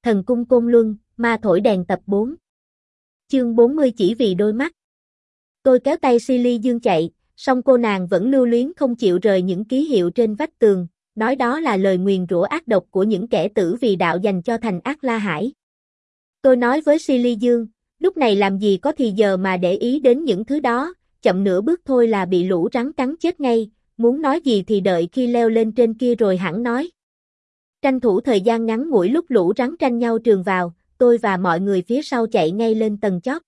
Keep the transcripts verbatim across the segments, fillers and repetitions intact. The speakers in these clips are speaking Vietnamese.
Thần cung Côn Luân, ma thổi đèn tập bốn. Chương bốn mươi chỉ vì đôi mắt. Tôi kéo tay Silly Dương chạy, song cô nàng vẫn lưu luyến không chịu rời những ký hiệu trên vách tường, nói đó là lời nguyền rủa ác độc của những kẻ tử vì đạo dành cho thành Ác La Hải. Tôi nói với Silly Dương, lúc này làm gì có thì giờ mà để ý đến những thứ đó, chậm nửa bước thôi là bị lũ rắn cắn chết ngay, muốn nói gì thì đợi khi leo lên trên kia rồi hẳn nói. Tranh thủ thời gian ngắn ngủi lúc lũ rắn tranh nhau trườn vào, tôi và mọi người phía sau chạy ngay lên tầng chót.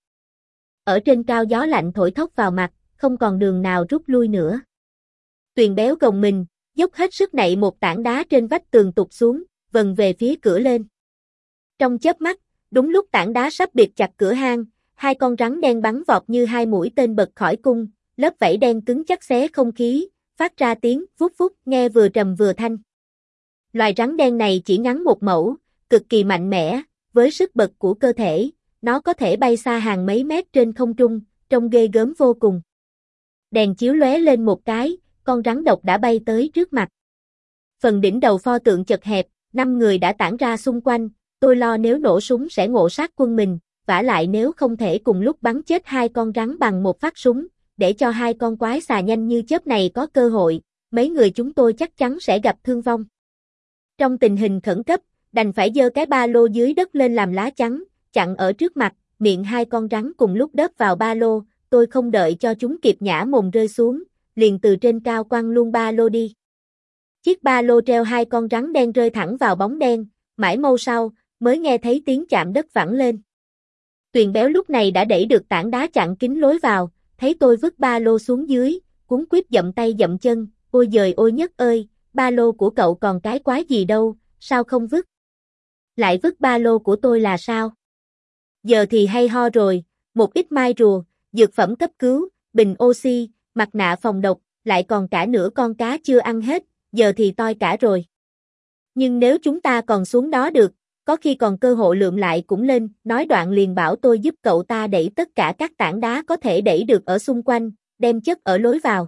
Ở trên cao gió lạnh thổi thốc vào mặt, không còn đường nào rút lui nữa. Tuyền béo gồng mình, dốc hết sức nạy một tảng đá trên vách tường tụt xuống, vần về phía cửa lên. Trong chớp mắt, đúng lúc tảng đá sắp bịt chặt cửa hang, hai con rắn đen bắn vọt như hai mũi tên bật khỏi cung, lớp vảy đen cứng chắc xé không khí, phát ra tiếng vút vút nghe vừa trầm vừa thanh. Loài rắn đen này chỉ ngắn một mẫu, cực kỳ mạnh mẽ, với sức bật của cơ thể, nó có thể bay xa hàng mấy mét trên không trung, trông ghê gớm vô cùng. Đèn chiếu lóe lên một cái, con rắn độc đã bay tới trước mặt. Phần đỉnh đầu pho tượng chật hẹp, năm người đã tản ra xung quanh, tôi lo nếu nổ súng sẽ ngộ sát quân mình, vả lại nếu không thể cùng lúc bắn chết hai con rắn bằng một phát súng, để cho hai con quái xà nhanh như chớp này có cơ hội, mấy người chúng tôi chắc chắn sẽ gặp thương vong. Trong tình hình khẩn cấp, đành phải giơ cái ba lô dưới đất lên làm lá chắn, chặn ở trước mặt, miệng hai con rắn cùng lúc đớp vào ba lô, tôi không đợi cho chúng kịp nhả mồm rơi xuống, liền từ trên cao quăng luôn ba lô đi. Chiếc ba lô treo hai con rắn đen rơi thẳng vào bóng đen, mãi lâu sau, mới nghe thấy tiếng chạm đất vẳng lên. Tuyền béo lúc này đã đẩy được tảng đá chặn kín lối vào, thấy tôi vứt ba lô xuống dưới, cuống quýt dậm tay dậm chân, ôi giời ôi Nhất ơi, ba lô của cậu còn cái quái gì đâu, sao không vứt? Lại vứt ba lô của tôi là sao? Giờ thì hay ho rồi, một ít mai rùa, dược phẩm cấp cứu, bình oxy, mặt nạ phòng độc, lại còn cả nửa con cá chưa ăn hết, giờ thì toi cả rồi. Nhưng nếu chúng ta còn xuống đó được, có khi còn cơ hội lượm lại cũng lên, nói đoạn liền bảo tôi giúp cậu ta đẩy tất cả các tảng đá có thể đẩy được ở xung quanh, đem chất ở lối vào.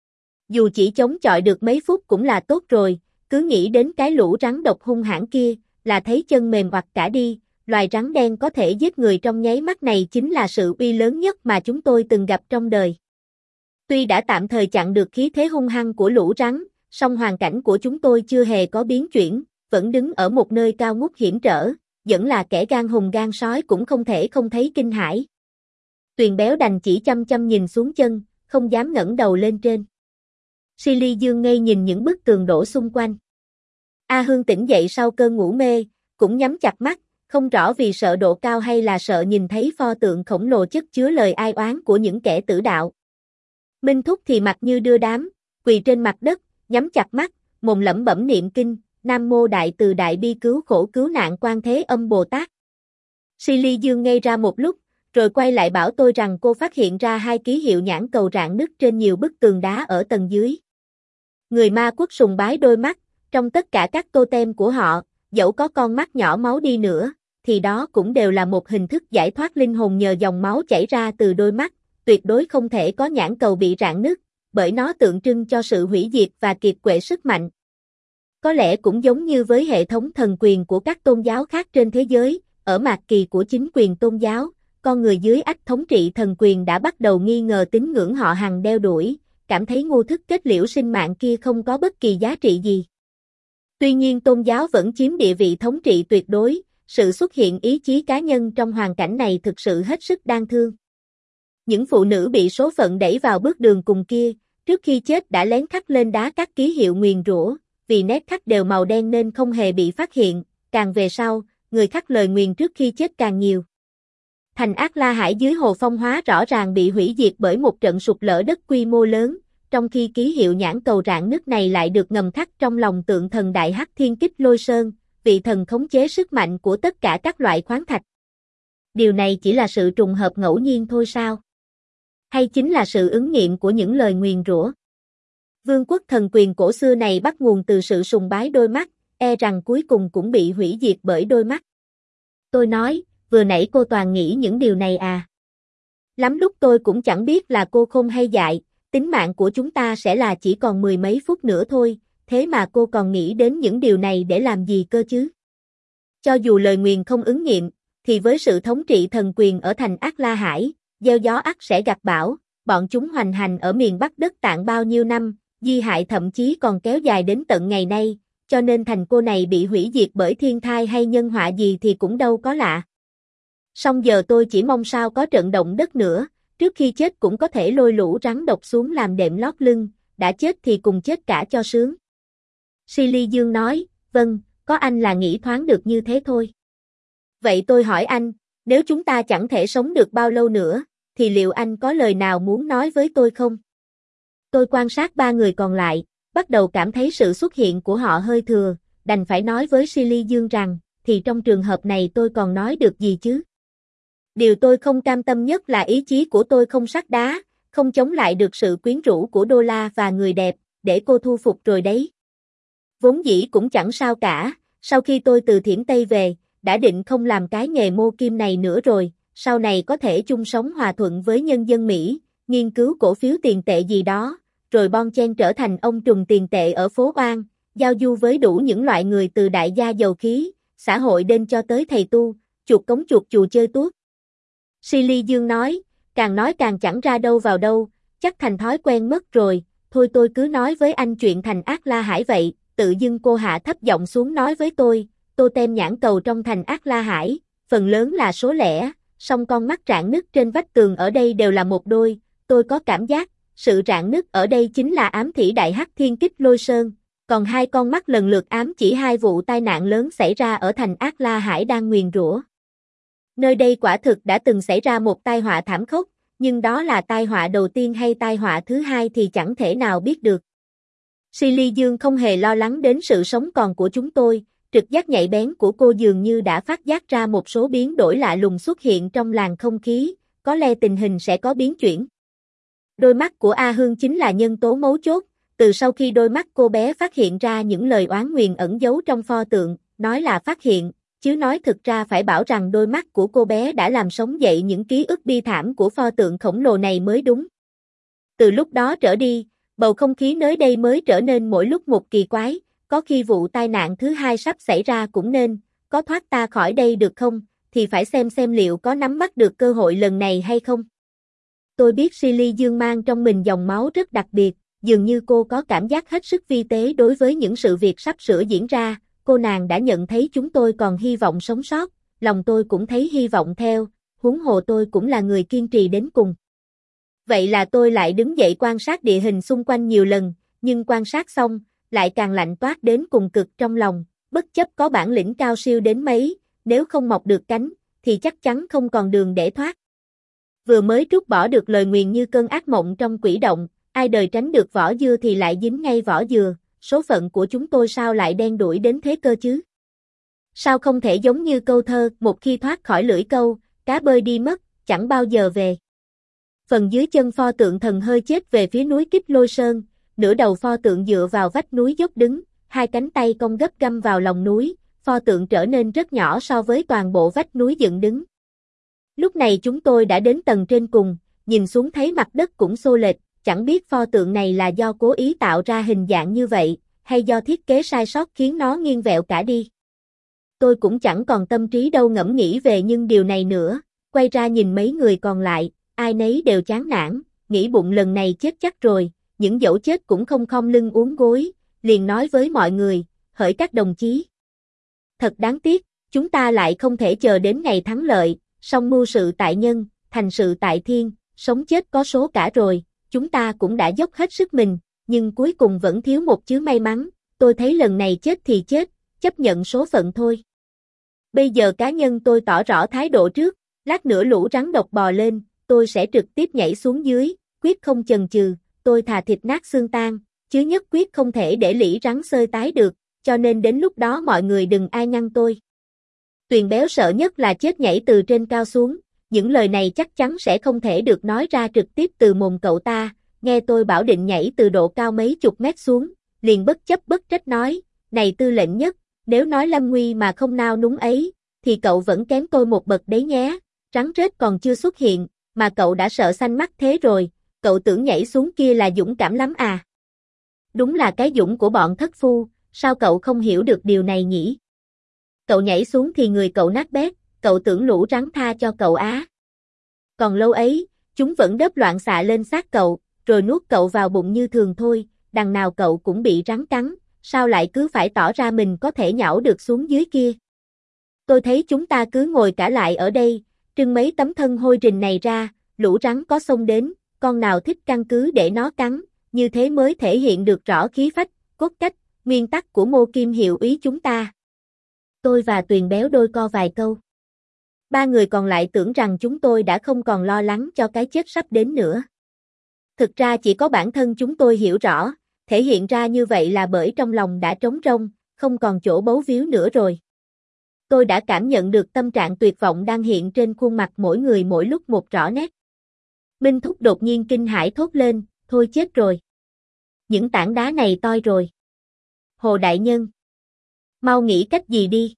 Dù chỉ chống chọi được mấy phút cũng là tốt rồi, cứ nghĩ đến cái lũ rắn độc hung hãn kia, là thấy chân mềm oặt cả đi, loài rắn đen có thể giết người trong nháy mắt này chính là sự uy lớn nhất mà chúng tôi từng gặp trong đời. Tuy đã tạm thời chặn được khí thế hung hăng của lũ rắn, song hoàn cảnh của chúng tôi chưa hề có biến chuyển, vẫn đứng ở một nơi cao ngút hiểm trở, vẫn là kẻ gan hùng gan sói cũng không thể không thấy kinh hãi. Tuyền béo đành chỉ chăm chăm nhìn xuống chân, không dám ngẩng đầu lên trên. Silly Dương ngây nhìn những bức tường đổ xung quanh. A Hương tỉnh dậy sau cơn ngủ mê, cũng nhắm chặt mắt, không rõ vì sợ độ cao hay là sợ nhìn thấy pho tượng khổng lồ chất chứa lời ai oán của những kẻ tử đạo. Minh Thúc thì mặt như đưa đám, quỳ trên mặt đất, nhắm chặt mắt, mồm lẩm bẩm niệm kinh, Nam Mô Đại Từ Đại Bi Cứu Khổ Cứu Nạn Quan Thế Âm Bồ Tát. Silly Dương ngây ra một lúc, rồi quay lại bảo tôi rằng cô phát hiện ra hai ký hiệu nhãn cầu rạn nứt trên nhiều bức tường đá ở tầng dưới. Người ma quốc sùng bái đôi mắt, trong tất cả các totem của họ, dẫu có con mắt nhỏ máu đi nữa, thì đó cũng đều là một hình thức giải thoát linh hồn nhờ dòng máu chảy ra từ đôi mắt, tuyệt đối không thể có nhãn cầu bị rạn nứt, bởi nó tượng trưng cho sự hủy diệt và kiệt quệ sức mạnh. Có lẽ cũng giống như với hệ thống thần quyền của các tôn giáo khác trên thế giới, ở mạt kỳ của chính quyền tôn giáo, con người dưới ách thống trị thần quyền đã bắt đầu nghi ngờ tín ngưỡng họ hằng đeo đuổi, cảm thấy ngô thức kết liễu sinh mạng kia không có bất kỳ giá trị gì. Tuy nhiên tôn giáo vẫn chiếm địa vị thống trị tuyệt đối, sự xuất hiện ý chí cá nhân trong hoàn cảnh này thực sự hết sức đáng thương. Những phụ nữ bị số phận đẩy vào bước đường cùng kia, trước khi chết đã lén khắc lên đá các ký hiệu nguyền rủa, vì nét khắc đều màu đen nên không hề bị phát hiện, càng về sau, người khắc lời nguyền trước khi chết càng nhiều. Thành Ác La Hải dưới Hồ Phong Hóa rõ ràng bị hủy diệt bởi một trận sụp lở đất quy mô lớn, trong khi ký hiệu nhãn cầu rạn nứt này lại được ngầm khắc trong lòng tượng thần Đại Hắc Thiên Kích Lôi Sơn, vị thần khống chế sức mạnh của tất cả các loại khoáng thạch. Điều này chỉ là sự trùng hợp ngẫu nhiên thôi sao? Hay chính là sự ứng nghiệm của những lời nguyền rủa? Vương quốc thần quyền cổ xưa này bắt nguồn từ sự sùng bái đôi mắt, e rằng cuối cùng cũng bị hủy diệt bởi đôi mắt. Tôi nói, vừa nãy cô toàn nghĩ những điều này à? Lắm lúc tôi cũng chẳng biết là cô khôn hay dại, tính mạng của chúng ta sẽ là chỉ còn mười mấy phút nữa thôi, thế mà cô còn nghĩ đến những điều này để làm gì cơ chứ? Cho dù lời nguyền không ứng nghiệm, thì với sự thống trị thần quyền ở thành Ác La Hải, gieo gió ắt sẽ gặt bão, bọn chúng hoành hành ở miền Bắc đất Tạng bao nhiêu năm, di hại thậm chí còn kéo dài đến tận ngày nay, cho nên thành cô này bị hủy diệt bởi thiên thai hay nhân họa gì thì cũng đâu có lạ. Song giờ tôi chỉ mong sao có trận động đất nữa, trước khi chết cũng có thể lôi lũ rắn độc xuống làm đệm lót lưng, đã chết thì cùng chết cả cho sướng. Silly Dương nói, vâng, có anh là nghĩ thoáng được như thế thôi. Vậy tôi hỏi anh, nếu chúng ta chẳng thể sống được bao lâu nữa, thì liệu anh có lời nào muốn nói với tôi không? Tôi quan sát ba người còn lại, bắt đầu cảm thấy sự xuất hiện của họ hơi thừa, đành phải nói với Silly Dương rằng, thì trong trường hợp này tôi còn nói được gì chứ? Điều tôi không cam tâm nhất là ý chí của tôi không sắt đá, không chống lại được sự quyến rũ của Đô La và người đẹp, để cô thu phục rồi đấy. Vốn dĩ cũng chẳng sao cả, sau khi tôi từ Thiểm Tây về, đã định không làm cái nghề mô kim này nữa rồi, sau này có thể chung sống hòa thuận với nhân dân Mỹ, nghiên cứu cổ phiếu tiền tệ gì đó, rồi bon chen trở thành ông trùm tiền tệ ở phố Oan, giao du với đủ những loại người từ đại gia dầu khí, xã hội đen cho tới thầy tu, chuột cống chuột chùa chơi tuốt. Silly Dương nói, càng nói càng chẳng ra đâu vào đâu, chắc thành thói quen mất rồi, thôi tôi cứ nói với anh chuyện thành Ác La Hải vậy, tự dưng cô hạ thấp giọng xuống nói với tôi, tô tem nhãn cầu trong thành Ác La Hải, phần lớn là số lẻ, song con mắt rạn nứt trên vách tường ở đây đều là một đôi, tôi có cảm giác, sự rạn nứt ở đây chính là ám thị đại hắc thiên kích lôi sơn, còn hai con mắt lần lượt ám chỉ hai vụ tai nạn lớn xảy ra ở thành Ác La Hải đang nguyền rủa. Nơi đây quả thực đã từng xảy ra một tai họa thảm khốc, nhưng đó là tai họa đầu tiên hay tai họa thứ hai thì chẳng thể nào biết được. Silly Dương không hề lo lắng đến sự sống còn của chúng tôi, trực giác nhạy bén của cô dường như đã phát giác ra một số biến đổi lạ lùng xuất hiện trong làn không khí, có lẽ tình hình sẽ có biến chuyển. Đôi mắt của A Hương chính là nhân tố mấu chốt, từ sau khi đôi mắt cô bé phát hiện ra những lời oán nguyền ẩn giấu trong pho tượng, nói là phát hiện, chứ nói thực ra phải bảo rằng đôi mắt của cô bé đã làm sống dậy những ký ức bi thảm của pho tượng khổng lồ này mới đúng. Từ lúc đó trở đi, bầu không khí nơi đây mới trở nên mỗi lúc một kỳ quái, có khi vụ tai nạn thứ hai sắp xảy ra cũng nên, có thoát ta khỏi đây được không, thì phải xem xem liệu có nắm bắt được cơ hội lần này hay không. Tôi biết Silly Dương mang trong mình dòng máu rất đặc biệt, dường như cô có cảm giác hết sức vi tế đối với những sự việc sắp sửa diễn ra, cô nàng đã nhận thấy chúng tôi còn hy vọng sống sót, lòng tôi cũng thấy hy vọng theo, huống hồ tôi cũng là người kiên trì đến cùng. Vậy là tôi lại đứng dậy quan sát địa hình xung quanh nhiều lần, nhưng quan sát xong, lại càng lạnh toát đến cùng cực trong lòng, bất chấp có bản lĩnh cao siêu đến mấy, nếu không mọc được cánh, thì chắc chắn không còn đường để thoát. Vừa mới trút bỏ được lời nguyền như cơn ác mộng trong quỷ động, ai đời tránh được vỏ dưa thì lại dính ngay vỏ dừa, số phận của chúng tôi sao lại đen đủi đến thế cơ chứ? Sao không thể giống như câu thơ, một khi thoát khỏi lưỡi câu, cá bơi đi mất, chẳng bao giờ về. Phần dưới chân pho tượng thần hơi chết về phía núi Kích Lôi Sơn, nửa đầu pho tượng dựa vào vách núi dốc đứng, hai cánh tay cong gấp găm vào lòng núi, pho tượng trở nên rất nhỏ so với toàn bộ vách núi dựng đứng. Lúc này chúng tôi đã đến tầng trên cùng, nhìn xuống thấy mặt đất cũng xô lệch, chẳng biết pho tượng này là do cố ý tạo ra hình dạng như vậy, hay do thiết kế sai sót khiến nó nghiêng vẹo cả đi. Tôi cũng chẳng còn tâm trí đâu ngẫm nghĩ về những điều này nữa, quay ra nhìn mấy người còn lại, ai nấy đều chán nản, nghĩ bụng lần này chết chắc rồi, những dẫu chết cũng không khom lưng uốn gối, liền nói với mọi người, hỡi các đồng chí. Thật đáng tiếc, chúng ta lại không thể chờ đến ngày thắng lợi, song mưu sự tại nhân, thành sự tại thiên, sống chết có số cả rồi, chúng ta cũng đã dốc hết sức mình, nhưng cuối cùng vẫn thiếu một chữ may mắn, tôi thấy lần này chết thì chết, chấp nhận số phận thôi. Bây giờ cá nhân tôi tỏ rõ thái độ trước, lát nữa lũ rắn độc bò lên, tôi sẽ trực tiếp nhảy xuống dưới, quyết không chần chừ, tôi thà thịt nát xương tan, chứ nhất quyết không thể để lũ rắn xơi tái được, cho nên đến lúc đó mọi người đừng ai ngăn tôi. Tuyền béo sợ nhất là chết nhảy từ trên cao xuống, những lời này chắc chắn sẽ không thể được nói ra trực tiếp từ mồm cậu ta, nghe tôi bảo định nhảy từ độ cao mấy chục mét xuống, liền bất chấp bất trách nói, này tư lệnh nhất, nếu nói lâm nguy mà không nao núng ấy, thì cậu vẫn kém tôi một bậc đấy nhé, rắn rết còn chưa xuất hiện, mà cậu đã sợ xanh mắt thế rồi, cậu tưởng nhảy xuống kia là dũng cảm lắm à. Đúng là cái dũng của bọn thất phu, sao cậu không hiểu được điều này nhỉ? Cậu nhảy xuống thì người cậu nát bét, cậu tưởng lũ rắn tha cho cậu á. Còn lâu ấy, chúng vẫn đớp loạn xạ lên xác cậu, rồi nuốt cậu vào bụng như thường thôi, đằng nào cậu cũng bị rắn cắn, sao lại cứ phải tỏ ra mình có thể nhảy được xuống dưới kia. Tôi thấy chúng ta cứ ngồi cả lại ở đây, trưng mấy tấm thân hôi rình này ra, lũ rắn có xông đến, con nào thích căn cứ để nó cắn, như thế mới thể hiện được rõ khí phách, cốt cách, nguyên tắc của Ngô Kim hiệu úy chúng ta. Tôi và Tuyền Béo đôi co vài câu. Ba người còn lại tưởng rằng chúng tôi đã không còn lo lắng cho cái chết sắp đến nữa. Thực ra chỉ có bản thân chúng tôi hiểu rõ, thể hiện ra như vậy là bởi trong lòng đã trống rỗng, không còn chỗ bấu víu nữa rồi. Tôi đã cảm nhận được tâm trạng tuyệt vọng đang hiện trên khuôn mặt mỗi người mỗi lúc một rõ nét. Minh Thúc đột nhiên kinh hãi thốt lên, thôi chết rồi. Những tảng đá này toi rồi. Hồ đại nhân, mau nghĩ cách gì đi.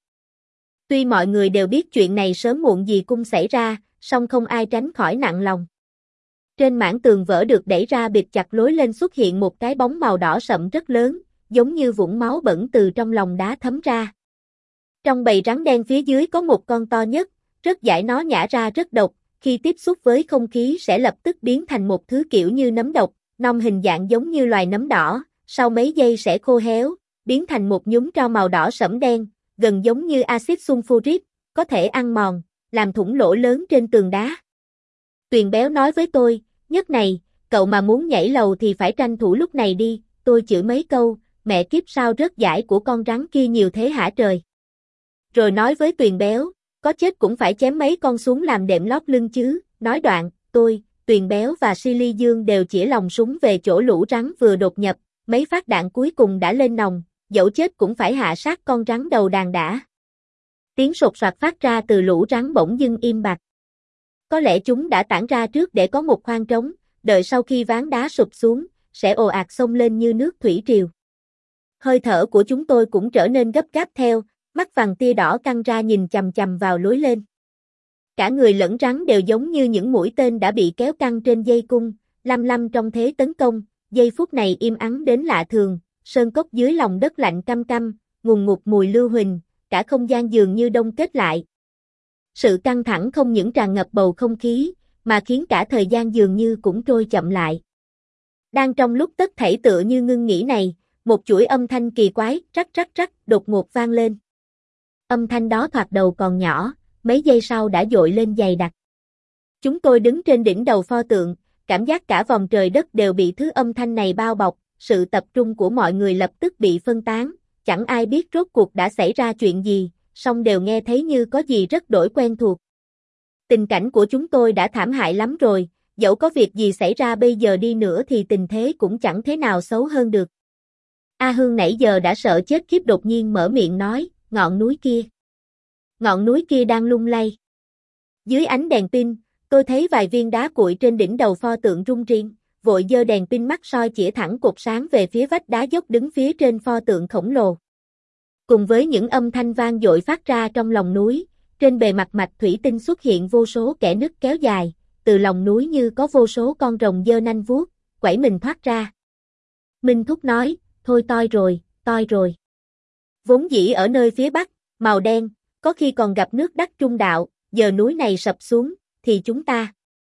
Tuy mọi người đều biết chuyện này sớm muộn gì cũng xảy ra, song không ai tránh khỏi nặng lòng. Trên mảng tường vỡ được đẩy ra bịt chặt lối lên xuất hiện một cái bóng màu đỏ sậm rất lớn, giống như vũng máu bẩn từ trong lòng đá thấm ra. Trong bầy rắn đen phía dưới có một con to nhất, rất dãi, nó nhả ra rất độc, khi tiếp xúc với không khí sẽ lập tức biến thành một thứ kiểu như nấm độc, nòng hình dạng giống như loài nấm đỏ, sau mấy giây sẽ khô héo, biến thành một nhúm tro màu đỏ sẫm đen, gần giống như axit sulfuric, có thể ăn mòn, làm thủng lỗ lớn trên tường đá. Tuyền Béo nói với tôi, nhất này, cậu mà muốn nhảy lầu thì phải tranh thủ lúc này đi, tôi chửi mấy câu, mẹ kiếp sao rớt dãi của con rắn kia nhiều thế hả trời. Rồi nói với Tuyền Béo, có chết cũng phải chém mấy con xuống làm đệm lót lưng chứ, nói đoạn, tôi, Tuyền Béo và Silly Dương đều chĩa lòng súng về chỗ lũ rắn vừa đột nhập, mấy phát đạn cuối cùng đã lên nòng, dẫu chết cũng phải hạ sát con rắn đầu đàn đã. Tiếng sột soạt phát ra từ lũ rắn bỗng dưng im bặt. Có lẽ chúng đã tản ra trước để có một khoang trống, đợi sau khi ván đá sụp xuống, sẽ ồ ạt xông lên như nước thủy triều. Hơi thở của chúng tôi cũng trở nên gấp gáp theo, mắt vàng tia đỏ căng ra nhìn chằm chằm vào lối lên. Cả người lẫn rắn đều giống như những mũi tên đã bị kéo căng trên dây cung, lăm lăm trong thế tấn công, giây phút này im ắng đến lạ thường, sơn cốc dưới lòng đất lạnh căm căm, ngùn ngụt mùi lưu huỳnh, cả không gian dường như đông kết lại. Sự căng thẳng không những tràn ngập bầu không khí, mà khiến cả thời gian dường như cũng trôi chậm lại. Đang trong lúc tất thảy tựa như ngưng nghỉ này, một chuỗi âm thanh kỳ quái, rắc rắc rắc, đột ngột vang lên. Âm thanh đó thoạt đầu còn nhỏ, mấy giây sau đã dội lên dày đặc. Chúng tôi đứng trên đỉnh đầu pho tượng, cảm giác cả vòng trời đất đều bị thứ âm thanh này bao bọc, sự tập trung của mọi người lập tức bị phân tán, chẳng ai biết rốt cuộc đã xảy ra chuyện gì, song đều nghe thấy như có gì rất đổi quen thuộc. Tình cảnh của chúng tôi đã thảm hại lắm rồi, dẫu có việc gì xảy ra bây giờ đi nữa thì tình thế cũng chẳng thế nào xấu hơn được. A Hương nãy giờ đã sợ chết khiếp đột nhiên mở miệng nói, ngọn núi kia. Ngọn núi kia đang lung lay. Dưới ánh đèn pin, tôi thấy vài viên đá cuội trên đỉnh đầu pho tượng rung riêng, vội giơ đèn pin mắt soi chĩa thẳng cột sáng về phía vách đá dốc đứng phía trên pho tượng khổng lồ. Cùng với những âm thanh vang dội phát ra trong lòng núi, trên bề mặt mạch thủy tinh xuất hiện vô số kẽ nứt kéo dài, từ lòng núi như có vô số con rồng giơ nanh vuốt, quẩy mình thoát ra. Minh Thúc nói, thôi toi rồi, toi rồi. Vốn dĩ ở nơi phía bắc, màu đen, có khi còn gặp nước đắc trung đạo, giờ núi này sập xuống, thì chúng ta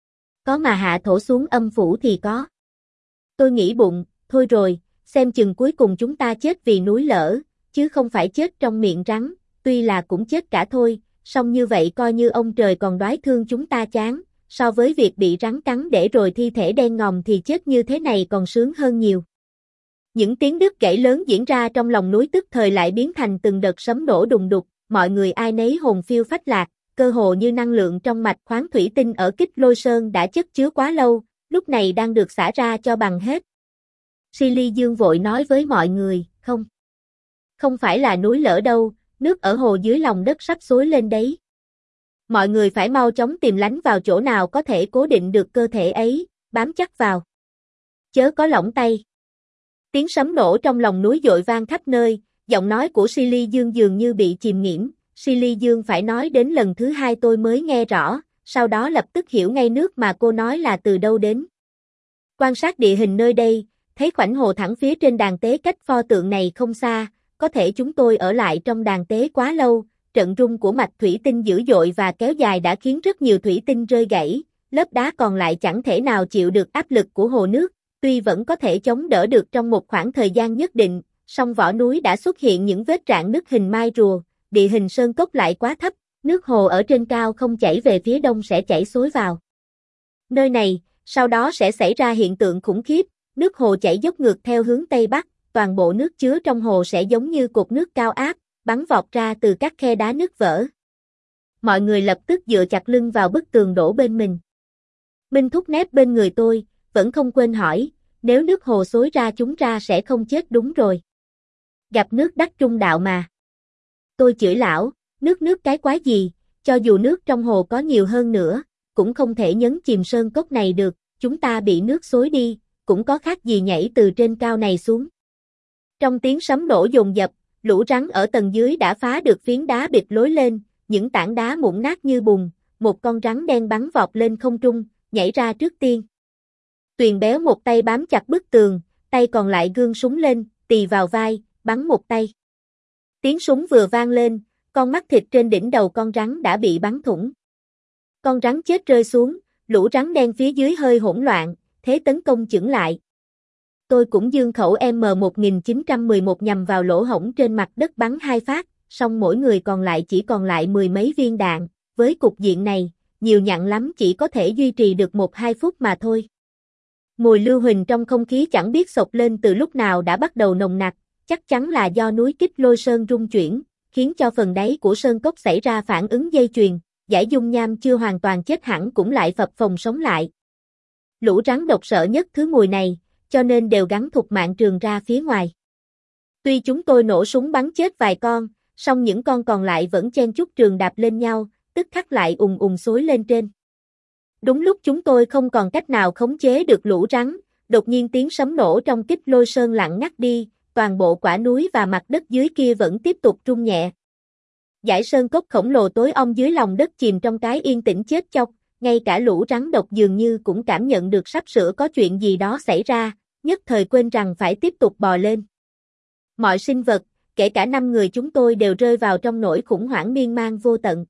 có mà hạ thổ xuống âm phủ thì có. Tôi nghĩ bụng, thôi rồi, xem chừng cuối cùng chúng ta chết vì núi lở, chứ không phải chết trong miệng rắn, tuy là cũng chết cả thôi, song như vậy coi như ông trời còn đoái thương chúng ta chán, so với việc bị rắn cắn để rồi thi thể đen ngòm thì chết như thế này còn sướng hơn nhiều. Những tiếng đứt gãy lớn diễn ra trong lòng núi tức thời lại biến thành từng đợt sấm nổ đùng đục, mọi người ai nấy hồn phiêu phách lạc, cơ hồ như năng lượng trong mạch khoáng thủy tinh ở Kích Lôi Sơn đã chất chứa quá lâu, lúc này đang được xả ra cho bằng hết. Silly Dương vội nói với mọi người, không. Không phải là núi lở đâu, nước ở hồ dưới lòng đất sắp xối lên đấy. Mọi người phải mau chóng tìm lánh vào chỗ nào có thể cố định được cơ thể ấy, bám chắc vào. Chớ có lỏng tay. Tiếng sấm nổ trong lòng núi dội vang khắp nơi, giọng nói của Silly Dương dường như bị chìm nghiễm. Silly Dương phải nói đến lần thứ hai tôi mới nghe rõ, sau đó lập tức hiểu ngay nước mà cô nói là từ đâu đến. Quan sát địa hình nơi đây, thấy khoảnh hồ thẳng phía trên đàn tế cách pho tượng này không xa, có thể chúng tôi ở lại trong đàn tế quá lâu, trận rung của mạch thủy tinh dữ dội và kéo dài đã khiến rất nhiều thủy tinh rơi gãy, lớp đá còn lại chẳng thể nào chịu được áp lực của hồ nước, tuy vẫn có thể chống đỡ được trong một khoảng thời gian nhất định, song vỏ núi đã xuất hiện những vết rạn nứt hình mai rùa, địa hình sơn cốc lại quá thấp, nước hồ ở trên cao không chảy về phía đông sẽ chảy xối vào nơi này, sau đó sẽ xảy ra hiện tượng khủng khiếp, nước hồ chảy dốc ngược theo hướng Tây Bắc, toàn bộ nước chứa trong hồ sẽ giống như cột nước cao áp, bắn vọt ra từ các khe đá nứt vỡ. Mọi người lập tức dựa chặt lưng vào bức tường đổ bên mình. Minh Thúc nép bên người tôi, vẫn không quên hỏi, nếu nước hồ xối ra chúng ra sẽ không chết đúng rồi. Gặp nước đắc trung đạo mà. Tôi chửi lão, nước nước cái quái gì, cho dù nước trong hồ có nhiều hơn nữa, cũng không thể nhấn chìm sơn cốc này được, chúng ta bị nước xối đi, cũng có khác gì nhảy từ trên cao này xuống. Trong tiếng sấm nổ dồn dập, lũ rắn ở tầng dưới đã phá được phiến đá bịt lối lên, những tảng đá mụn nát như bùn, một con rắn đen bắn vọt lên không trung, nhảy ra trước tiên. Tuyền béo một tay bám chặt bức tường, tay còn lại gương súng lên, tì vào vai, bắn một tay. Tiếng súng vừa vang lên, con mắt thịt trên đỉnh đầu con rắn đã bị bắn thủng. Con rắn chết rơi xuống, lũ rắn đen phía dưới hơi hỗn loạn, thế tấn công chững lại. Tôi cũng giương khẩu M một chín một một nhằm vào lỗ hổng trên mặt đất bắn hai phát, song mỗi người còn lại chỉ còn lại mười mấy viên đạn, với cục diện này, nhiều nhặn lắm chỉ có thể duy trì được một hai phút mà thôi. Mùi lưu huỳnh trong không khí chẳng biết sộc lên từ lúc nào đã bắt đầu nồng nặc, chắc chắn là do núi Kích Lôi Sơn rung chuyển, khiến cho phần đáy của sơn cốc xảy ra phản ứng dây chuyền, giải dung nham chưa hoàn toàn chết hẳn cũng lại phập phồng sống lại. Lũ rắn độc sợ nhất thứ mùi này, cho nên đều gắn thục mạng trường ra phía ngoài. Tuy chúng tôi nổ súng bắn chết vài con, song những con còn lại vẫn chen chúc trường đạp lên nhau, tức khắc lại ùng ùng xối lên trên. Đúng lúc chúng tôi không còn cách nào khống chế được lũ rắn, đột nhiên tiếng sấm nổ trong Kích Lôi Sơn lặng ngắt đi, toàn bộ quả núi và mặt đất dưới kia vẫn tiếp tục rung nhẹ. Dải sơn cốc khổng lồ tối om dưới lòng đất chìm trong cái yên tĩnh chết chóc, ngay cả lũ rắn độc dường như cũng cảm nhận được sắp sửa có chuyện gì đó xảy ra, nhất thời quên rằng phải tiếp tục bò lên. Mọi sinh vật, kể cả năm người chúng tôi đều rơi vào trong nỗi khủng hoảng miên man vô tận.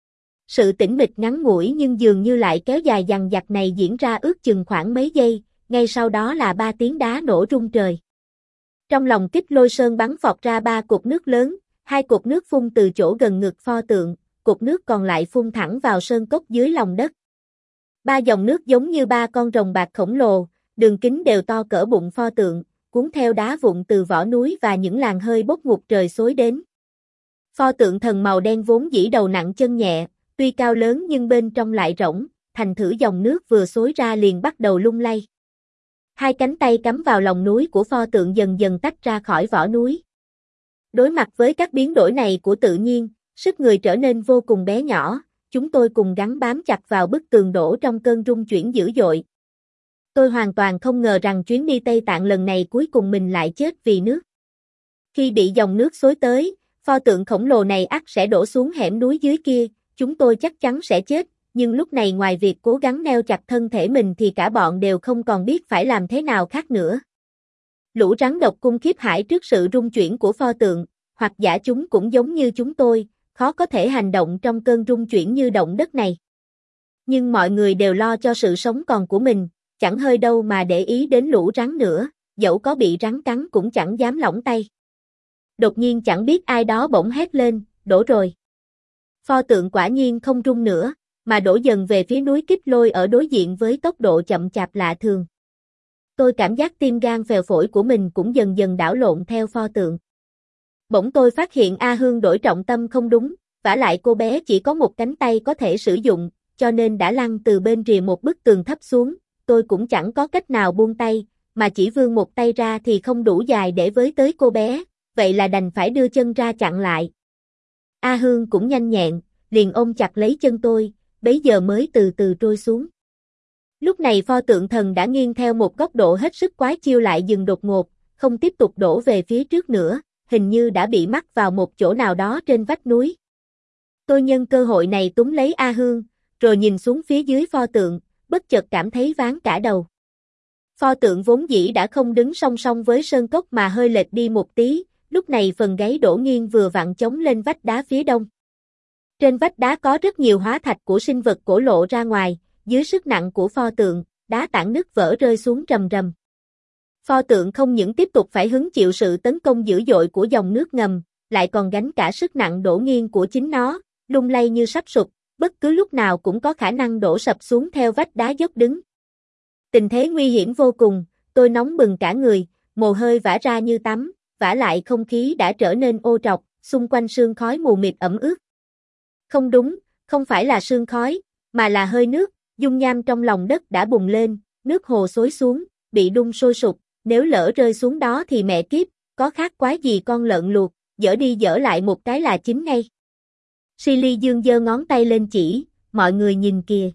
Sự tĩnh mịch ngắn ngủi nhưng dường như lại kéo dài dằng dặc này diễn ra ước chừng khoảng mấy giây, ngay sau đó là ba tiếng đá nổ rung trời. Trong lòng Kích Lôi Sơn bắn phọt ra ba cột nước lớn, hai cột nước phun từ chỗ gần ngực pho tượng, cột nước còn lại phun thẳng vào sơn cốc dưới lòng đất. Ba dòng nước giống như ba con rồng bạc khổng lồ, đường kính đều to cỡ bụng pho tượng, cuốn theo đá vụn từ vỏ núi và những làn hơi bốc ngục trời xối đến. Pho tượng thần màu đen vốn dĩ đầu nặng chân nhẹ, tuy cao lớn nhưng bên trong lại rỗng, thành thử dòng nước vừa xối ra liền bắt đầu lung lay. Hai cánh tay cắm vào lòng núi của pho tượng dần dần tách ra khỏi vỏ núi. Đối mặt với các biến đổi này của tự nhiên, sức người trở nên vô cùng bé nhỏ, chúng tôi cùng gắn bám chặt vào bức tường đổ trong cơn rung chuyển dữ dội. Tôi hoàn toàn không ngờ rằng chuyến đi Tây Tạng lần này cuối cùng mình lại chết vì nước. Khi bị dòng nước xối tới, pho tượng khổng lồ này ắt sẽ đổ xuống hẻm núi dưới kia, chúng tôi chắc chắn sẽ chết, nhưng lúc này ngoài việc cố gắng neo chặt thân thể mình thì cả bọn đều không còn biết phải làm thế nào khác nữa. Lũ rắn độc cung khiếp hãi trước sự rung chuyển của pho tượng, hoặc giả chúng cũng giống như chúng tôi, khó có thể hành động trong cơn rung chuyển như động đất này. Nhưng mọi người đều lo cho sự sống còn của mình, chẳng hơi đâu mà để ý đến lũ rắn nữa, dẫu có bị rắn cắn cũng chẳng dám lỏng tay. Đột nhiên chẳng biết ai đó bỗng hét lên, đổ rồi. Pho tượng quả nhiên không rung nữa, mà đổ dần về phía núi Kích Lôi ở đối diện với tốc độ chậm chạp lạ thường. Tôi cảm giác tim gan phèo phổi của mình cũng dần dần đảo lộn theo pho tượng. Bỗng tôi phát hiện A Hương đổi trọng tâm không đúng, vả lại cô bé chỉ có một cánh tay có thể sử dụng, cho nên đã lăn từ bên rìa một bức tường thấp xuống, tôi cũng chẳng có cách nào buông tay, mà chỉ vươn một tay ra thì không đủ dài để với tới cô bé, vậy là đành phải đưa chân ra chặn lại. A Hương cũng nhanh nhẹn, liền ôm chặt lấy chân tôi, bấy giờ mới từ từ trôi xuống. Lúc này pho tượng thần đã nghiêng theo một góc độ hết sức quái chiêu lại dừng đột ngột, không tiếp tục đổ về phía trước nữa, hình như đã bị mắc vào một chỗ nào đó trên vách núi. Tôi nhân cơ hội này túm lấy A Hương, rồi nhìn xuống phía dưới pho tượng, bất chợt cảm thấy ván cả đầu. Pho tượng vốn dĩ đã không đứng song song với sơn cốc mà hơi lệch đi một tí, lúc này phần gáy đổ nghiêng vừa vặn chống lên vách đá phía đông. Trên vách đá có rất nhiều hóa thạch của sinh vật cổ lộ ra ngoài, dưới sức nặng của pho tượng, đá tảng nứt vỡ rơi xuống rầm rầm. Pho tượng không những tiếp tục phải hứng chịu sự tấn công dữ dội của dòng nước ngầm, lại còn gánh cả sức nặng đổ nghiêng của chính nó, lung lay như sắp sụp, bất cứ lúc nào cũng có khả năng đổ sập xuống theo vách đá dốc đứng. Tình thế nguy hiểm vô cùng, tôi nóng bừng cả người, mồ hôi vã ra như tắm, vả lại không khí đã trở nên ô trọc, xung quanh sương khói mù mịt ẩm ướt. Không đúng, không phải là sương khói, mà là hơi nước, dung nham trong lòng đất đã bùng lên, nước hồ xối xuống, bị đun sôi sục, nếu lỡ rơi xuống đó thì mẹ kiếp, có khác quái gì con lợn luộc, dở đi dở lại một cái là chín ngay. Silly Dương giơ ngón tay lên chỉ, mọi người nhìn kìa.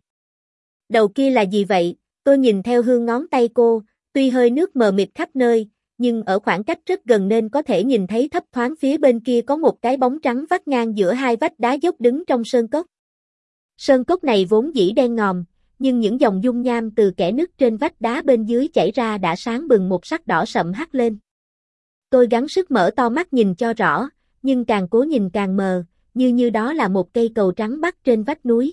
Đầu kia là gì vậy? Tôi nhìn theo hương ngón tay cô, tuy hơi nước mờ mịt khắp nơi, nhưng ở khoảng cách rất gần nên có thể nhìn thấy thấp thoáng phía bên kia có một cái bóng trắng vắt ngang giữa hai vách đá dốc đứng trong sơn cốc. Sơn cốc này vốn dĩ đen ngòm, nhưng những dòng dung nham từ kẽ nứt trên vách đá bên dưới chảy ra đã sáng bừng một sắc đỏ sậm hắt lên. Tôi gắng sức mở to mắt nhìn cho rõ, nhưng càng cố nhìn càng mờ, như như đó là một cây cầu trắng bắc trên vách núi.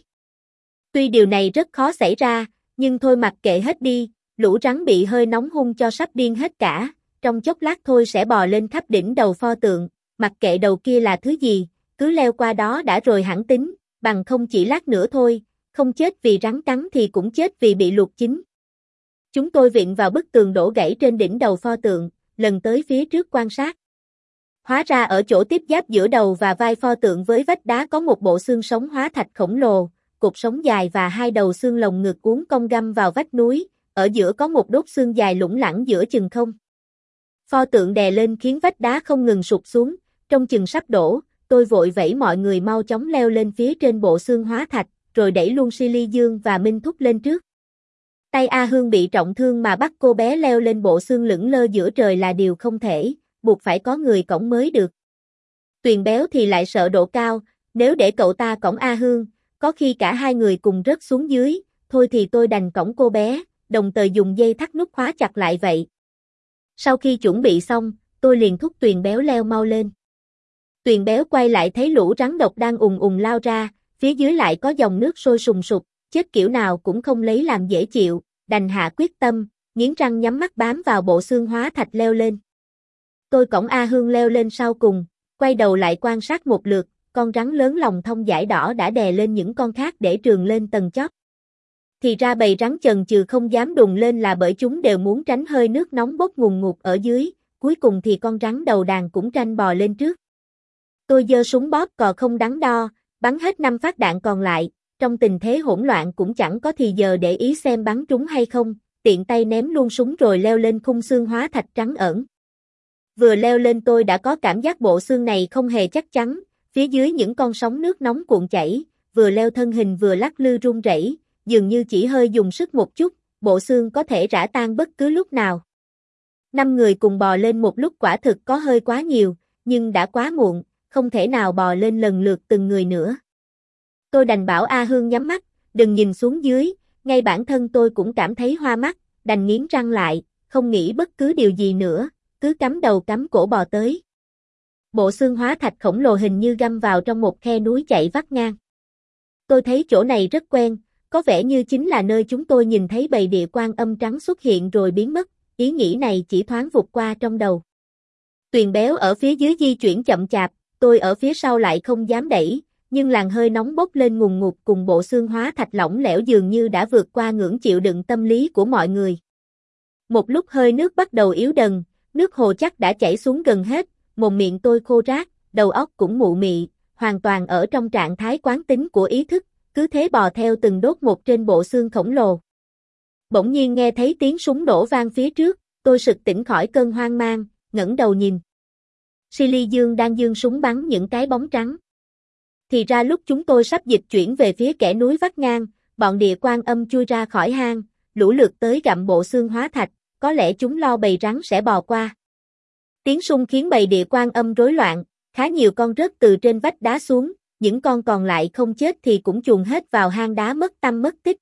Tuy điều này rất khó xảy ra, nhưng thôi mặc kệ hết đi, lũ rắn bị hơi nóng hung cho sắp điên hết cả, trong chốc lát thôi sẽ bò lên khắp đỉnh đầu pho tượng, mặc kệ đầu kia là thứ gì, cứ leo qua đó đã rồi hẳn tính, bằng không chỉ lát nữa thôi, không chết vì rắn cắn thì cũng chết vì bị luộc chín. Chúng tôi viện vào bức tường đổ gãy trên đỉnh đầu pho tượng, lần tới phía trước quan sát. Hóa ra ở chỗ tiếp giáp giữa đầu và vai pho tượng với vách đá có một bộ xương sống hóa thạch khổng lồ, cột sống dài và hai đầu xương lồng ngực uốn cong găm vào vách núi, ở giữa có một đốt xương dài lủng lẳng giữa chừng không. Pho tượng đè lên khiến vách đá không ngừng sụp xuống, trong chừng sắp đổ, tôi vội vẫy mọi người mau chóng leo lên phía trên bộ xương hóa thạch, rồi đẩy luôn Silly Dương và Minh Thúc lên trước. Tay A Hương bị trọng thương mà bắt cô bé leo lên bộ xương lững lơ giữa trời là điều không thể, buộc phải có người cõng mới được. Tuyền Béo thì lại sợ độ cao, nếu để cậu ta cõng A Hương, có khi cả hai người cùng rớt xuống dưới, thôi thì tôi đành cõng cô bé, đồng thời dùng dây thắt nút khóa chặt lại vậy. Sau khi chuẩn bị xong, tôi liền thúc Tuyền Béo leo mau lên. Tuyền Béo quay lại thấy lũ rắn độc đang ùn ùn lao ra, phía dưới lại có dòng nước sôi sùng sục, chết kiểu nào cũng không lấy làm dễ chịu, đành hạ quyết tâm, nghiến răng nhắm mắt bám vào bộ xương hóa thạch leo lên. Tôi cõng A Hương leo lên sau cùng, quay đầu lại quan sát một lượt, con rắn lớn lòng thông dải đỏ đã đè lên những con khác để trườn lên tầng chót. Thì ra bầy rắn chần chừ không dám đùng lên là bởi chúng đều muốn tránh hơi nước nóng bốc ngùn ngụt ở dưới, cuối cùng thì con rắn đầu đàn cũng tranh bò lên trước. Tôi giơ súng bóp cò không đắn đo, bắn hết năm phát đạn còn lại, trong tình thế hỗn loạn cũng chẳng có thì giờ để ý xem bắn trúng hay không, tiện tay ném luôn súng rồi leo lên khung xương hóa thạch trắng ẩn. Vừa leo lên tôi đã có cảm giác bộ xương này không hề chắc chắn, phía dưới những con sóng nước nóng cuộn chảy, vừa leo thân hình vừa lắc lư run rẩy, dường như chỉ hơi dùng sức một chút, bộ xương có thể rã tan bất cứ lúc nào. Năm người cùng bò lên một lúc quả thực có hơi quá nhiều, nhưng đã quá muộn, không thể nào bò lên lần lượt từng người nữa. Tôi đành bảo A Hương nhắm mắt, đừng nhìn xuống dưới, ngay bản thân tôi cũng cảm thấy hoa mắt, đành nghiến răng lại, không nghĩ bất cứ điều gì nữa, cứ cắm đầu cắm cổ bò tới. Bộ xương hóa thạch khổng lồ hình như găm vào trong một khe núi chạy vắt ngang. Tôi thấy chỗ này rất quen, có vẻ như chính là nơi chúng tôi nhìn thấy bầy địa quan âm trắng xuất hiện rồi biến mất, ý nghĩ này chỉ thoáng vụt qua trong đầu. Tuyền Béo ở phía dưới di chuyển chậm chạp, tôi ở phía sau lại không dám đẩy, nhưng làn hơi nóng bốc lên ngùn ngụt cùng bộ xương hóa thạch lỏng lẻo dường như đã vượt qua ngưỡng chịu đựng tâm lý của mọi người. Một lúc hơi nước bắt đầu yếu dần, nước hồ chắc đã chảy xuống gần hết, mồm miệng tôi khô rát, đầu óc cũng mụ mị, hoàn toàn ở trong trạng thái quán tính của ý thức, cứ thế bò theo từng đốt một trên bộ xương khổng lồ. Bỗng nhiên nghe thấy tiếng súng nổ vang phía trước, tôi sực tỉnh khỏi cơn hoang mang, ngẩng đầu nhìn. Silly Dương đang giương súng bắn những cái bóng trắng. Thì ra lúc chúng tôi sắp dịch chuyển về phía kẽ núi vắt ngang, bọn địa quan âm chui ra khỏi hang, lũ lượt tới gặm bộ xương hóa thạch, có lẽ chúng lo bầy rắn sẽ bò qua. Tiếng súng khiến bầy địa quan âm rối loạn, khá nhiều con rớt từ trên vách đá xuống, những con còn lại không chết thì cũng chuồn hết vào hang đá mất tăm mất tích.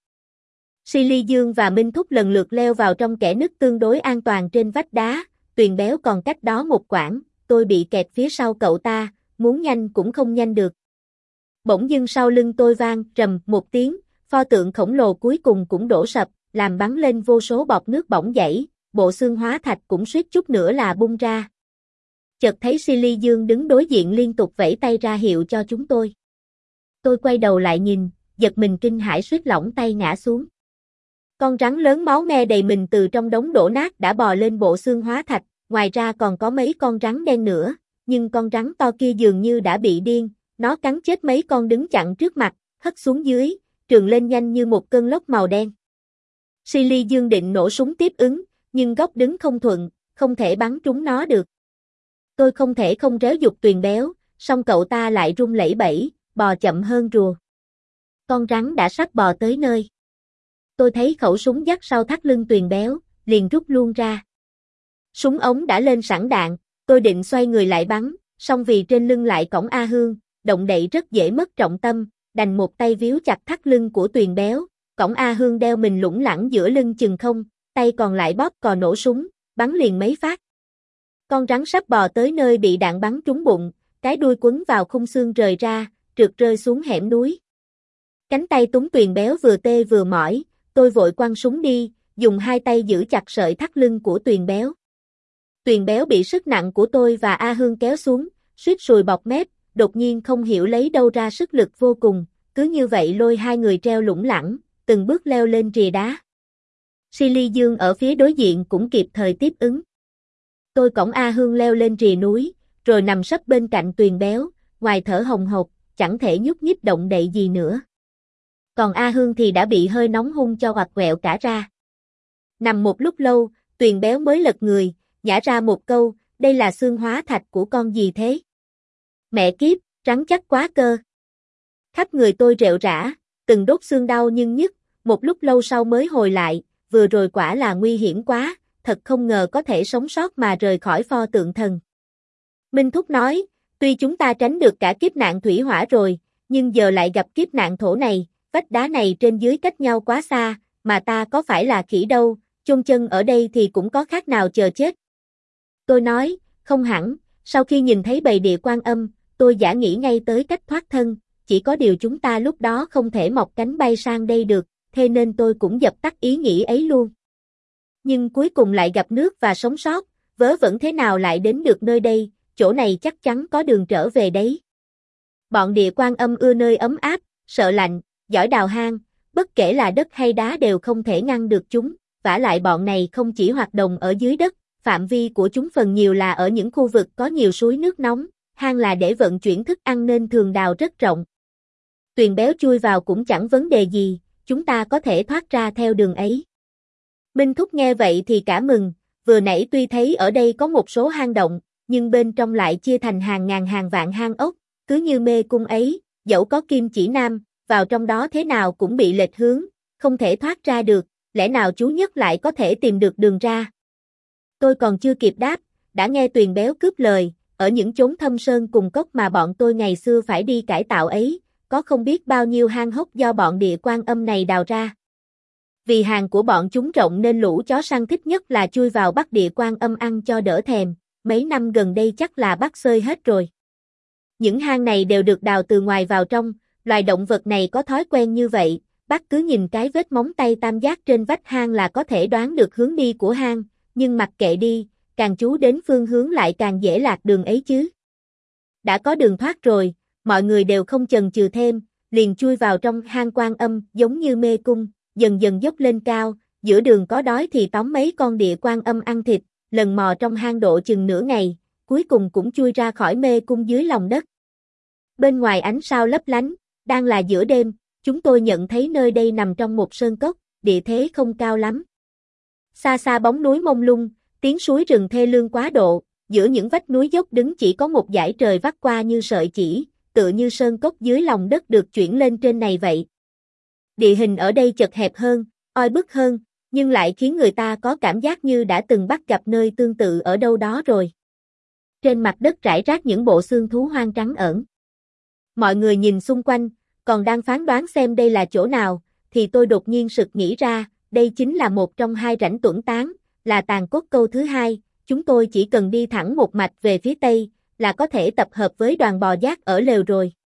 Silly Dương và Minh Thúc lần lượt leo vào trong kẽ nứt tương đối an toàn trên vách đá, Tuyền Béo còn cách đó một quãng, tôi bị kẹt phía sau cậu ta, muốn nhanh cũng không nhanh được. Bỗng dưng sau lưng tôi vang rầm một tiếng, pho tượng khổng lồ cuối cùng cũng đổ sập, làm bắn lên vô số bọt nước bỏng dãy, bộ xương hóa thạch cũng suýt chút nữa là bung ra. Chợt thấy Silly Dương đứng đối diện liên tục vẫy tay ra hiệu cho chúng tôi. Tôi quay đầu lại nhìn, giật mình kinh hãi suýt lỏng tay ngã xuống. Con rắn lớn máu me đầy mình từ trong đống đổ nát đã bò lên bộ xương hóa thạch, ngoài ra còn có mấy con rắn đen nữa, nhưng con rắn to kia dường như đã bị điên, nó cắn chết mấy con đứng chặn trước mặt, hất xuống dưới, trườn lên nhanh như một cơn lốc màu đen. Silly Dương định nổ súng tiếp ứng, nhưng góc đứng không thuận, không thể bắn trúng nó được. Tôi không thể không réo giục Tuyền Béo, song cậu ta lại run lẩy bẩy, bò chậm hơn rùa. Con rắn đã sắp bò tới nơi. Tôi thấy khẩu súng dắt sau thắt lưng Tuyền Béo, liền rút luôn ra. Súng ống đã lên sẵn đạn, tôi định xoay người lại bắn, song vì trên lưng lại cõng A Hương, động đậy rất dễ mất trọng tâm, đành một tay víu chặt thắt lưng của Tuyền Béo, cõng A Hương đeo mình lủng lẳng giữa lưng chừng không, tay còn lại bóp cò nổ súng, bắn liền mấy phát. Con rắn sắp bò tới nơi bị đạn bắn trúng bụng, cái đuôi quấn vào khung xương rời ra, trượt rơi xuống hẻm núi. Cánh tay túng Tuyền Béo vừa tê vừa mỏi, tôi vội quăng súng đi, dùng hai tay giữ chặt sợi thắt lưng của Tuyền Béo. Tuyền Béo bị sức nặng của tôi và A Hương kéo xuống, suýt sùi bọt mép, đột nhiên không hiểu lấy đâu ra sức lực vô cùng, cứ như vậy lôi hai người treo lủng lẳng, từng bước leo lên rìa đá. Silly Dương ở phía đối diện cũng kịp thời tiếp ứng. Tôi cõng A Hương leo lên rìa núi, rồi nằm sấp bên cạnh Tuyền Béo, ngoài thở hồng hộc, chẳng thể nhúc nhích động đậy gì nữa. Còn A Hương thì đã bị hơi nóng hung cho hoặc quẹo cả ra. Nằm một lúc lâu, Tuyền Béo mới lật người, nhả ra một câu, đây là xương hóa thạch của con gì thế? Mẹ kiếp, rắn chắc quá cơ. Khắp người tôi rệu rã, từng đốt xương đau nhưng nhức, một lúc lâu sau mới hồi lại, vừa rồi quả là nguy hiểm quá, thật không ngờ có thể sống sót mà rời khỏi pho tượng thần. Minh Thúc nói, tuy chúng ta tránh được cả kiếp nạn thủy hỏa rồi, nhưng giờ lại gặp kiếp nạn thổ này, vách đá này trên dưới cách nhau quá xa, mà ta có phải là khỉ đâu, chôn chân ở đây thì cũng có khác nào chờ chết. Tôi nói, không hẳn, sau khi nhìn thấy bầy địa quan âm, tôi giả nghĩ ngay tới cách thoát thân, chỉ có điều chúng ta lúc đó không thể mọc cánh bay sang đây được, thế nên tôi cũng dập tắt ý nghĩ ấy luôn. Nhưng cuối cùng lại gặp nước và sống sót, vớ vẩn thế nào lại đến được nơi đây, chỗ này chắc chắn có đường trở về đấy. Bọn địa quan âm ưa nơi ấm áp, sợ lạnh, giỏi đào hang, bất kể là đất hay đá đều không thể ngăn được chúng, vả lại bọn này không chỉ hoạt động ở dưới đất, phạm vi của chúng phần nhiều là ở những khu vực có nhiều suối nước nóng, hang là để vận chuyển thức ăn nên thường đào rất rộng. Tuyền Béo chui vào cũng chẳng vấn đề gì, chúng ta có thể thoát ra theo đường ấy. Minh Thúc nghe vậy thì cả mừng, vừa nãy tuy thấy ở đây có một số hang động, nhưng bên trong lại chia thành hàng ngàn hàng vạn hang ốc, cứ như mê cung ấy, dẫu có kim chỉ nam, vào trong đó thế nào cũng bị lệch hướng, không thể thoát ra được, lẽ nào chú Nhất lại có thể tìm được đường ra? Tôi còn chưa kịp đáp, đã nghe Tuyền Béo cướp lời, ở những chốn thâm sơn cùng cốc mà bọn tôi ngày xưa phải đi cải tạo ấy, có không biết bao nhiêu hang hốc do bọn địa quan âm này đào ra. Vì hàng của bọn chúng rộng nên lũ chó săn thích nhất là chui vào bắt địa quan âm ăn cho đỡ thèm, mấy năm gần đây chắc là bắt xơi hết rồi. Những hang này đều được đào từ ngoài vào trong, loài động vật này có thói quen như vậy, bác cứ nhìn cái vết móng tay tam giác trên vách hang là có thể đoán được hướng đi của hang, nhưng mặc kệ đi, càng chú đến phương hướng lại càng dễ lạc đường ấy chứ. Đã có đường thoát rồi, mọi người đều không chần chừ thêm, liền chui vào trong hang quan âm giống như mê cung, dần dần dốc lên cao, giữa đường có đói thì tóm mấy con địa quan âm ăn thịt, lần mò trong hang độ chừng nửa ngày, cuối cùng cũng chui ra khỏi mê cung dưới lòng đất. Bên ngoài ánh sao lấp lánh, đang là giữa đêm, chúng tôi nhận thấy nơi đây nằm trong một sơn cốc, địa thế không cao lắm. Xa xa bóng núi mông lung, tiếng suối rừng thê lương quá độ, giữa những vách núi dốc đứng chỉ có một dải trời vắt qua như sợi chỉ, tựa như sơn cốc dưới lòng đất được chuyển lên trên này vậy. Địa hình ở đây chật hẹp hơn, oi bức hơn, nhưng lại khiến người ta có cảm giác như đã từng bắt gặp nơi tương tự ở đâu đó rồi. Trên mặt đất rải rác những bộ xương thú hoang trắng ẩn. Mọi người nhìn xung quanh, còn đang phán đoán xem đây là chỗ nào, thì tôi đột nhiên sực nghĩ ra, đây chính là một trong hai rãnh tuẩn tán, là tàn cốt câu thứ hai, chúng tôi chỉ cần đi thẳng một mạch về phía tây, là có thể tập hợp với đoàn bò giác ở lều rồi.